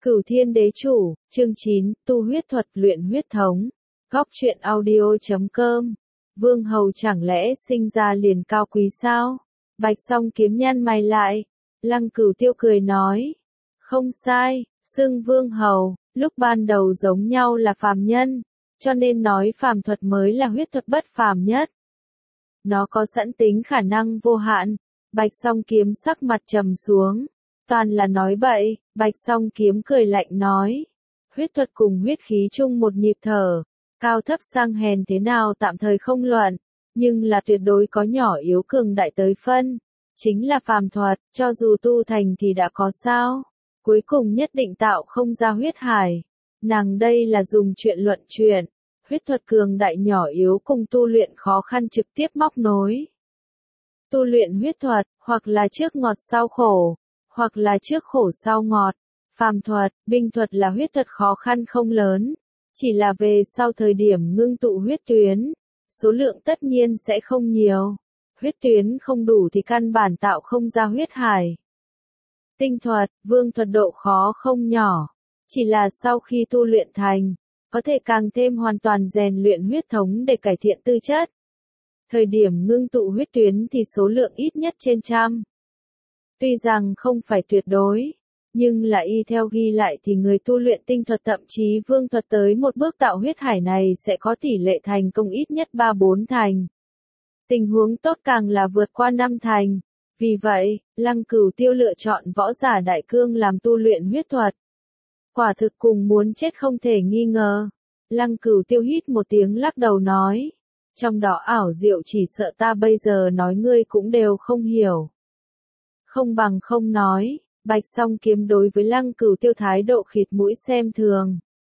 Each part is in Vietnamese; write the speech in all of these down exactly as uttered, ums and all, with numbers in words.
Cửu Thiên Đế Chủ, chương chín, tu huyết thuật luyện huyết thống. Góc truyện audio chấm com. Vương Hầu chẳng lẽ sinh ra liền cao quý sao? Bạch Song Kiếm nhăn mày lại. Lăng Cửu Tiêu cười nói. Không sai, xưng Vương Hầu, lúc ban đầu giống nhau là phàm nhân, cho nên nói phàm thuật mới là huyết thuật bất phàm nhất. Nó có sẵn tính khả năng vô hạn. Bạch Song Kiếm sắc mặt trầm xuống. Toàn là nói bậy, Bạch Song Kiếm cười lạnh nói. Huyết thuật cùng huyết khí chung một nhịp thở, cao thấp sang hèn thế nào tạm thời không luận, nhưng là tuyệt đối có nhỏ yếu cường đại tới phân. Chính là phàm thuật, cho dù tu thành thì đã có sao, cuối cùng nhất định tạo không ra huyết hải. Nàng đây là dùng chuyện luận chuyện, huyết thuật cường đại nhỏ yếu cùng tu luyện khó khăn trực tiếp móc nối. Tu luyện huyết thuật, hoặc là trước ngọt sau khổ, hoặc là trước khổ sau ngọt. Phàm thuật, binh thuật là huyết thuật khó khăn không lớn, chỉ là về sau thời điểm ngưng tụ huyết tuyến, số lượng tất nhiên sẽ không nhiều. Huyết tuyến không đủ thì căn bản tạo không ra huyết hải. Tinh thuật, vương thuật độ khó không nhỏ, chỉ là sau khi tu luyện thành, có thể càng thêm hoàn toàn rèn luyện huyết thống để cải thiện tư chất. Thời điểm ngưng tụ huyết tuyến thì số lượng ít nhất trên trăm. Tuy rằng không phải tuyệt đối, nhưng là y theo ghi lại thì người tu luyện tinh thuật thậm chí vương thuật tới một bước tạo huyết hải này sẽ có tỷ lệ thành công ít nhất ba bốn thành. Tình huống tốt càng là vượt qua năm thành. Vì vậy, Lăng Cửu Tiêu lựa chọn võ giả đại cương làm tu luyện huyết thuật. Quả thực cùng muốn chết không thể nghi ngờ. Lăng Cửu Tiêu hít một tiếng lắc đầu nói. Trong đó ảo diệu chỉ sợ ta bây giờ nói ngươi cũng đều không hiểu. Không bằng không nói, Bạch Song Kiếm đối với Lăng Cửu Tiêu thái độ khịt mũi xem thường.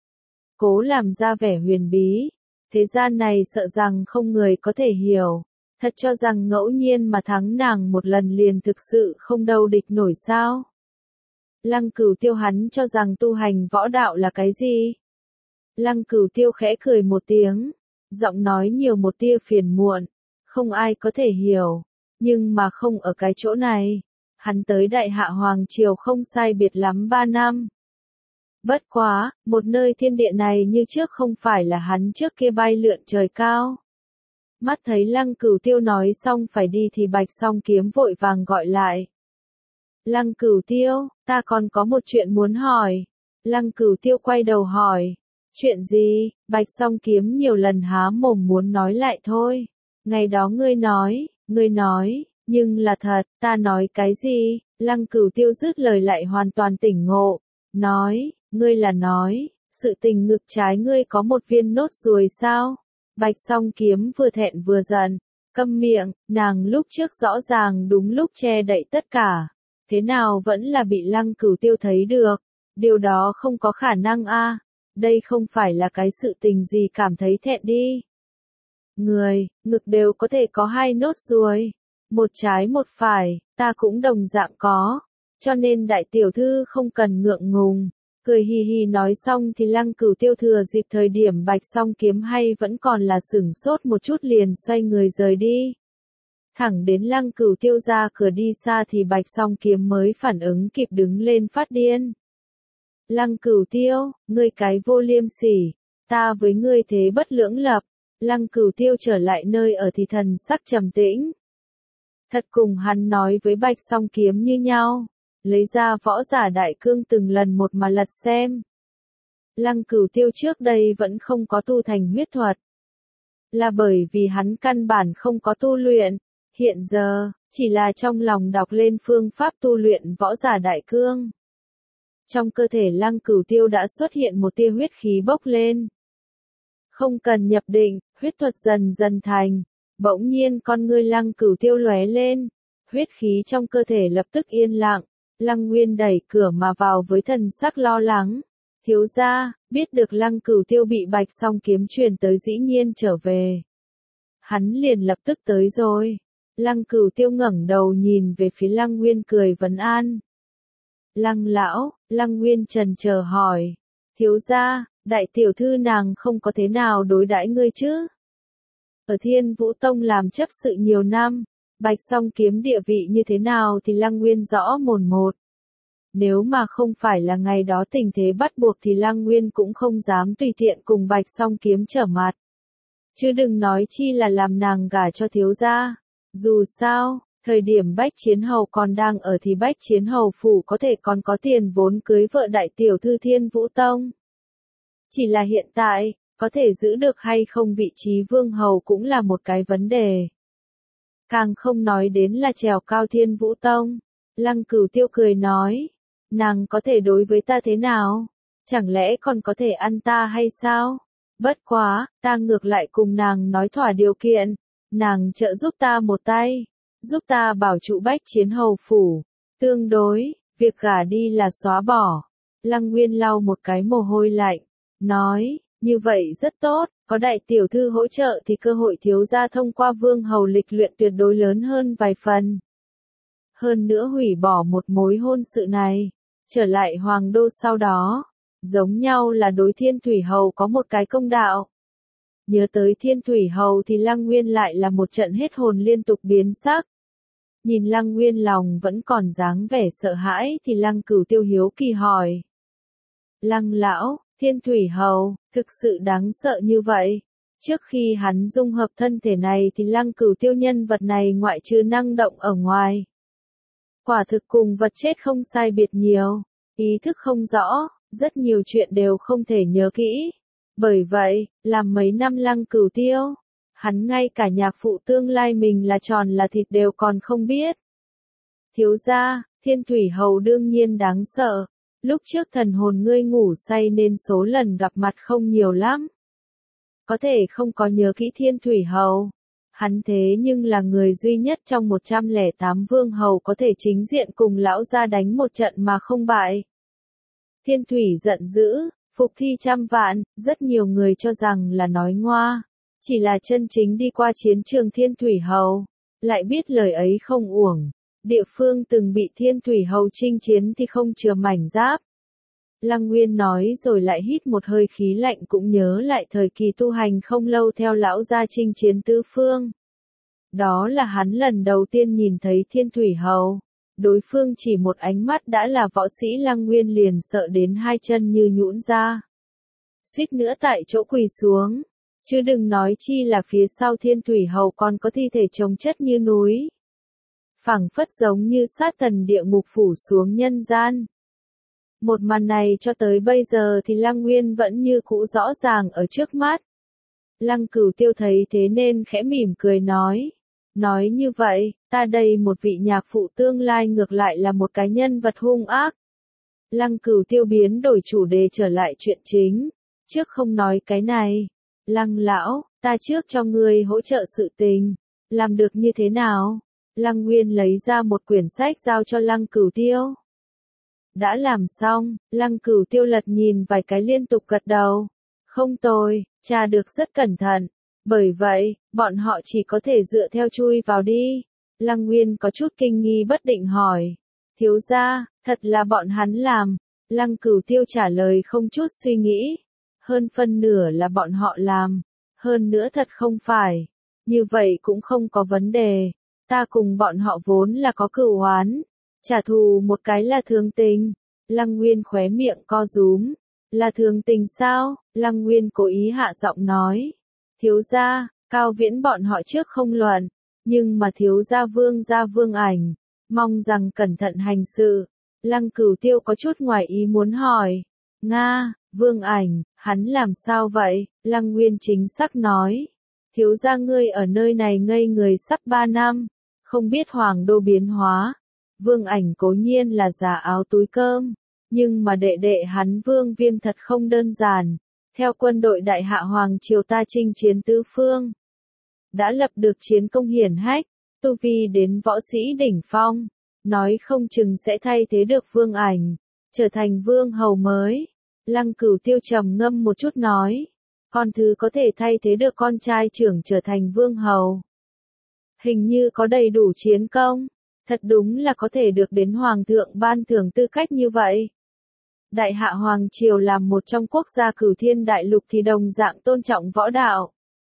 Cố làm ra vẻ huyền bí, thế gian này sợ rằng không người có thể hiểu, thật cho rằng ngẫu nhiên mà thắng nàng một lần liền thực sự không đâu địch nổi sao. Lăng Cửu Tiêu hắn cho rằng tu hành võ đạo là cái gì? Lăng Cửu Tiêu khẽ cười một tiếng, giọng nói nhiều một tia phiền muộn, không ai có thể hiểu, nhưng mà không ở cái chỗ này. Hắn tới Đại Hạ Hoàng Triều không sai biệt lắm ba năm. Bất quá, một nơi thiên địa này như trước không phải là hắn trước kia bay lượn trời cao. Mắt thấy Lăng Cửu Tiêu nói xong phải đi thì Bạch Song Kiếm vội vàng gọi lại. Lăng Cửu Tiêu, ta còn có một chuyện muốn hỏi. Lăng Cửu Tiêu quay đầu hỏi. Chuyện gì? Bạch Song Kiếm nhiều lần há mồm muốn nói lại thôi. Ngày đó ngươi nói, ngươi nói. Nhưng là thật, ta nói cái gì? Lăng Cửu Tiêu dứt lời lại hoàn toàn tỉnh ngộ. Nói, ngươi là nói, sự tình ngực trái ngươi có một viên nốt ruồi sao? Bạch Song Kiếm vừa thẹn vừa giận. Câm miệng, nàng lúc trước rõ ràng đúng lúc che đậy tất cả. Thế nào vẫn là bị Lăng Cửu Tiêu thấy được? Điều đó không có khả năng a. À. Đây không phải là cái sự tình gì cảm thấy thẹn đi. Người, ngực đều có thể có hai nốt ruồi. Một trái một phải, ta cũng đồng dạng có, cho nên đại tiểu thư không cần ngượng ngùng. Cười hì hì nói xong thì Lăng Cửu Tiêu thừa dịp thời điểm Bạch Song Kiếm hay vẫn còn là sửng sốt một chút liền xoay người rời đi. Thẳng đến Lăng Cửu Tiêu ra cửa đi xa thì Bạch Song Kiếm mới phản ứng kịp đứng lên phát điên. Lăng Cửu Tiêu, ngươi cái vô liêm sỉ, ta với ngươi thế bất lưỡng lập. Lăng Cửu Tiêu trở lại nơi ở thì thần sắc trầm tĩnh. Thật cùng hắn nói với Bạch Song Kiếm như nhau, lấy ra võ giả đại cương từng lần một mà lật xem. Lăng Cửu Tiêu trước đây vẫn không có tu thành huyết thuật. Là bởi vì hắn căn bản không có tu luyện, hiện giờ, chỉ là trong lòng đọc lên phương pháp tu luyện võ giả đại cương. Trong cơ thể Lăng Cửu Tiêu đã xuất hiện một tia huyết khí bốc lên. Không cần nhập định, huyết thuật dần dần thành. Bỗng nhiên con ngươi Lăng Cửu Tiêu lóe lên, huyết khí trong cơ thể lập tức yên lặng. Lăng Nguyên đẩy cửa mà vào với thần sắc lo lắng. Thiếu gia, biết được Lăng Cửu Tiêu bị Bạch Song Kiếm truyền tới dĩ nhiên trở về. Hắn liền lập tức tới rồi. Lăng Cửu Tiêu ngẩng đầu nhìn về phía Lăng Nguyên cười vấn an. Lăng lão, Lăng Nguyên trần chờ hỏi. Thiếu gia, đại tiểu thư nàng không có thế nào đối đãi ngươi chứ? Ở Thiên Vũ Tông làm chấp sự nhiều năm, Bạch Song Kiếm địa vị như thế nào thì Lăng Nguyên rõ mồn một. Nếu mà không phải là ngày đó tình thế bắt buộc thì Lăng Nguyên cũng không dám tùy tiện cùng Bạch Song Kiếm trở mặt. Chứ đừng nói chi là làm nàng gả cho thiếu gia. Dù sao, thời điểm Bách Chiến Hầu còn đang ở thì Bách Chiến Hầu phủ có thể còn có tiền vốn cưới vợ đại tiểu thư Thiên Vũ Tông. Chỉ là hiện tại, có thể giữ được hay không vị trí vương hầu cũng là một cái vấn đề. Càng không nói đến là trèo cao Thiên Vũ Tông. Lăng Cửu Tiêu cười nói, nàng có thể đối với ta thế nào? Chẳng lẽ còn có thể ăn ta hay sao? Bất quá, ta ngược lại cùng nàng nói thỏa điều kiện, nàng trợ giúp ta một tay, giúp ta bảo trụ Bách Chiến Hầu phủ. Tương đối, việc gả đi là xóa bỏ. Lăng Nguyên lau một cái mồ hôi lạnh, nói, như vậy rất tốt, có đại tiểu thư hỗ trợ thì cơ hội thiếu gia thông qua vương hầu lịch luyện tuyệt đối lớn hơn vài phần. Hơn nữa hủy bỏ một mối hôn sự này, trở lại hoàng đô sau đó, giống nhau là đối Thiên Thủy Hầu có một cái công đạo. Nhớ tới Thiên Thủy Hầu thì Lăng Nguyên lại là một trận hết hồn liên tục biến sắc. Nhìn Lăng Nguyên lòng vẫn còn dáng vẻ sợ hãi thì Lăng Cửu Tiêu hiếu kỳ hỏi. Lăng lão, Thiên Thủy Hầu, thực sự đáng sợ như vậy. Trước khi hắn dung hợp thân thể này thì Lăng Cửu Tiêu nhân vật này ngoại trừ năng động ở ngoài. Quả thực cùng vật chết không sai biệt nhiều, ý thức không rõ, rất nhiều chuyện đều không thể nhớ kỹ. Bởi vậy, làm mấy năm Lăng Cửu Tiêu, hắn ngay cả nhạc phụ tương lai mình là tròn là thịt đều còn không biết. Thiếu gia, Thiên Thủy Hầu đương nhiên đáng sợ. Lúc trước thần hồn ngươi ngủ say nên số lần gặp mặt không nhiều lắm. Có thể không có nhớ kỹ Thiên Thủy Hầu. Hắn thế nhưng là người duy nhất trong một trăm lẻ tám vương hầu có thể chính diện cùng lão gia đánh một trận mà không bại. Thiên Thủy giận dữ, phục thi trăm vạn, rất nhiều người cho rằng là nói ngoa. Chỉ là chân chính đi qua chiến trường Thiên Thủy Hầu, lại biết lời ấy không uổng. Địa phương từng bị Thiên Thủy Hầu chinh chiến thì không chừa mảnh giáp. Lăng Nguyên nói rồi lại hít một hơi khí lạnh cũng nhớ lại thời kỳ tu hành không lâu theo lão gia chinh chiến tứ phương. Đó là hắn lần đầu tiên nhìn thấy Thiên Thủy Hầu. Đối phương chỉ một ánh mắt đã là võ sĩ Lăng Nguyên liền sợ đến hai chân như nhũn ra. Suýt nữa tại chỗ quỳ xuống. Chứ đừng nói chi là phía sau Thiên Thủy Hầu còn có thi thể chồng chất như núi. Phảng phất giống như sát thần địa ngục phủ xuống nhân gian. Một màn này cho tới bây giờ thì Lăng Nguyên vẫn như cũ rõ ràng ở trước mắt. Lăng Cửu Tiêu thấy thế nên khẽ mỉm cười nói. Nói như vậy, ta đây một vị nhạc phụ tương lai ngược lại là một cái nhân vật hung ác. Lăng Cửu Tiêu biến đổi chủ đề trở lại chuyện chính. Trước không nói cái này. Lăng lão, ta trước cho ngươi hỗ trợ sự tình. Làm được như thế nào? Lăng Nguyên lấy ra một quyển sách giao cho Lăng Cửu Tiêu. Đã làm xong, Lăng Cửu Tiêu lật nhìn vài cái liên tục gật đầu. Không tồi, tra được rất cẩn thận. Bởi vậy, bọn họ chỉ có thể dựa theo chui vào đi. Lăng Nguyên có chút kinh nghi bất định hỏi. Thiếu gia, thật là bọn hắn làm. Lăng Cửu Tiêu trả lời không chút suy nghĩ. Hơn phân nửa là bọn họ làm. Hơn nữa thật không phải. Như vậy cũng không có vấn đề. Ta cùng bọn họ vốn là có cửu oán. Trả thù một cái là thường tình. Lăng Nguyên khóe miệng co rúm. Là thường tình sao? Lăng Nguyên cố ý hạ giọng nói. Thiếu gia, Cao Viễn bọn họ trước không luận. Nhưng mà thiếu gia Vương gia Vương Ảnh. Mong rằng cẩn thận hành sự. Lăng Cửu Tiêu có chút ngoài ý muốn hỏi. Nga, Vương Ảnh, hắn làm sao vậy? Lăng Nguyên chính xác nói. Thiếu gia ngươi ở nơi này ngây người sắp ba năm. Không biết hoàng đô biến hóa. Vương Ảnh cố nhiên là giả áo túi cơm. Nhưng mà đệ đệ hắn Vương Viêm thật không đơn giản. Theo quân đội đại hạ hoàng triều ta chinh chiến tứ phương. Đã lập được chiến công hiển hách. Tu vi đến võ sĩ đỉnh phong. Nói không chừng sẽ thay thế được Vương Ảnh. Trở thành vương hầu mới. Lăng Cửu Tiêu trầm ngâm một chút nói. Con thứ có thể thay thế được con trai trưởng trở thành vương hầu. Hình như có đầy đủ chiến công. Thật đúng là có thể được đến hoàng thượng ban thưởng tư cách như vậy. Đại hạ hoàng triều làm một trong quốc gia cửu thiên đại lục thì đồng dạng tôn trọng võ đạo.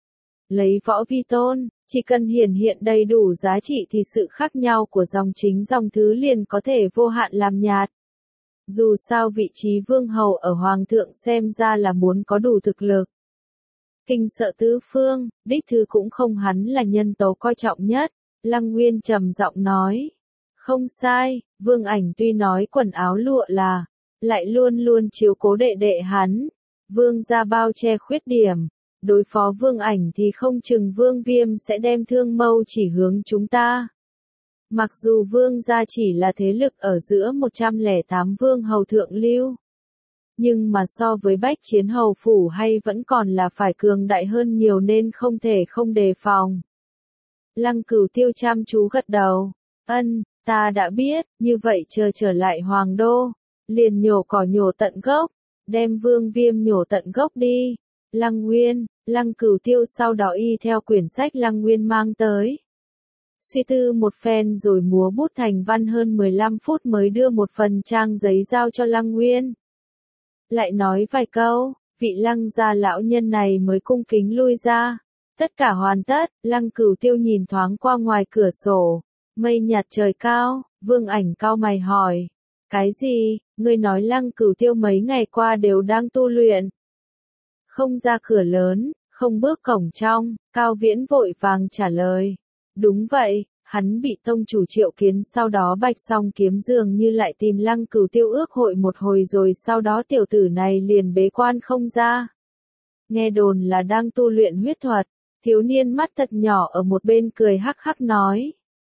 Lấy võ vi tôn, chỉ cần hiển hiện đầy đủ giá trị thì sự khác nhau của dòng chính dòng thứ liền có thể vô hạn làm nhạt. Dù sao vị trí vương hầu ở hoàng thượng xem ra là muốn có đủ thực lực. Kinh sợ tứ phương, đích thư cũng không hắn là nhân tố coi trọng nhất, Lăng Nguyên trầm giọng nói. Không sai, Vương Ảnh tuy nói quần áo lụa là, lại luôn luôn chiếu cố đệ đệ hắn. Vương gia bao che khuyết điểm, đối phó Vương Ảnh thì không chừng Vương Viêm sẽ đem thương mâu chỉ hướng chúng ta. Mặc dù Vương gia chỉ là thế lực ở giữa một trăm lẻ tám vương hầu thượng lưu, nhưng mà so với bách chiến hầu phủ hay vẫn còn là phải cường đại hơn nhiều nên không thể không đề phòng. Lăng Cửu Tiêu chăm chú gật đầu, ân, ta đã biết, như vậy chờ trở lại hoàng đô, liền nhổ cỏ nhổ tận gốc, đem Vương Viêm nhổ tận gốc đi. Lăng Nguyên, Lăng Cửu Tiêu sau đó y theo quyển sách Lăng Nguyên mang tới. Suy tư một phen rồi múa bút thành văn hơn mười lăm phút mới đưa một phần trang giấy giao cho Lăng Nguyên. Lại nói vài câu, vị Lăng gia lão nhân này mới cung kính lui ra. Tất cả hoàn tất, Lăng Cửu Tiêu nhìn thoáng qua ngoài cửa sổ, mây nhạt trời cao, Vương Ảnh cau mày hỏi. Cái gì, ngươi nói Lăng Cửu Tiêu mấy ngày qua đều đang tu luyện? Không ra cửa lớn, không bước cổng trong, Cao Viễn vội vàng trả lời. Đúng vậy, hắn bị tông chủ triệu kiến sau đó Bạch Song Kiếm dường như lại tìm Lăng Cửu Tiêu ước hội một hồi rồi sau đó tiểu tử này liền bế quan không ra. Nghe đồn là đang tu luyện huyết thuật, thiếu niên mắt thật nhỏ ở một bên cười hắc hắc nói.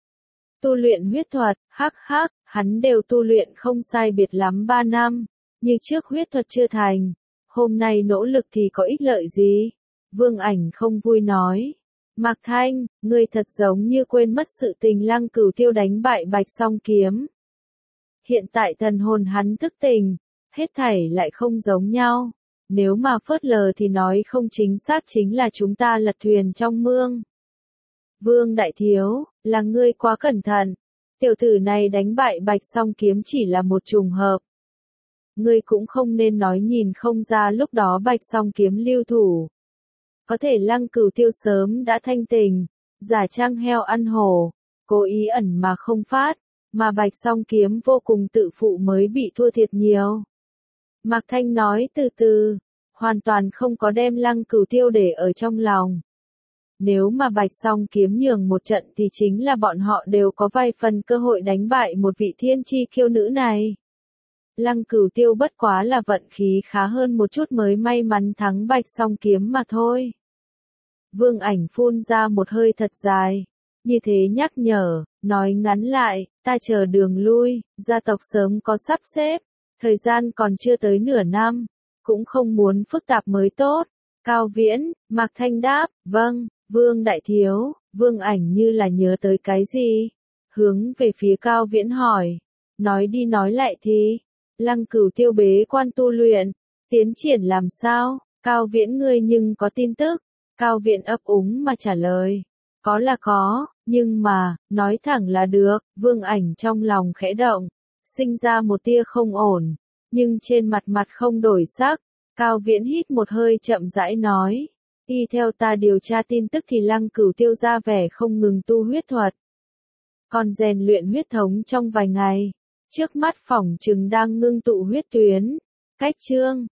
Tu luyện huyết thuật, hắc hắc, hắn đều tu luyện không sai biệt lắm ba năm, như trước huyết thuật chưa thành, hôm nay nỗ lực thì có ích lợi gì? Vương Ảnh không vui nói. Mạc Thanh, ngươi thật giống như quên mất sự tình Lăng Cửu Tiêu đánh bại Bạch Song Kiếm. Hiện tại thần hồn hắn thức tỉnh, hết thảy lại không giống nhau. Nếu mà phớt lờ thì nói không chính xác chính là chúng ta lật thuyền trong mương. Vương Đại Thiếu, là ngươi quá cẩn thận. Tiểu tử này đánh bại Bạch Song Kiếm chỉ là một trùng hợp. Ngươi cũng không nên nói nhìn không ra lúc đó Bạch Song Kiếm lưu thủ. Có thể Lăng Cửu Tiêu sớm đã thanh tình, giả trang heo ăn hổ, cố ý ẩn mà không phát, mà Bạch Song Kiếm vô cùng tự phụ mới bị thua thiệt nhiều. Mạc Thanh nói từ từ, hoàn toàn không có đem Lăng Cửu Tiêu để ở trong lòng. Nếu mà Bạch Song Kiếm nhường một trận thì chính là bọn họ đều có vài phần cơ hội đánh bại một vị thiên chi kiêu nữ này. Lăng Cửu Tiêu bất quá là vận khí khá hơn một chút mới may mắn thắng Bạch Song Kiếm mà thôi. Vương Ảnh phun ra một hơi thật dài, như thế nhắc nhở, nói ngắn lại, ta chờ đường lui, gia tộc sớm có sắp xếp, thời gian còn chưa tới nửa năm, cũng không muốn phức tạp mới tốt. Cao Viễn, Mạc Thanh đáp, vâng, Vương Đại Thiếu, Vương Ảnh như là nhớ tới cái gì, hướng về phía Cao Viễn hỏi, nói đi nói lại thì, Lăng Cửu Tiêu bế quan tu luyện, tiến triển làm sao, Cao Viễn ngươi nhưng có tin tức, Cao Viễn ấp úng mà trả lời, có là có, nhưng mà, nói thẳng là được, Vương Ảnh trong lòng khẽ động, sinh ra một tia không ổn, nhưng trên mặt mặt không đổi sắc, Cao Viễn hít một hơi chậm rãi nói, y theo ta điều tra tin tức thì Lăng Cửu Tiêu ra vẻ không ngừng tu huyết thuật, còn rèn luyện huyết thống trong vài ngày, trước mắt phỏng chừng đang ngưng tụ huyết tuyến, cách chương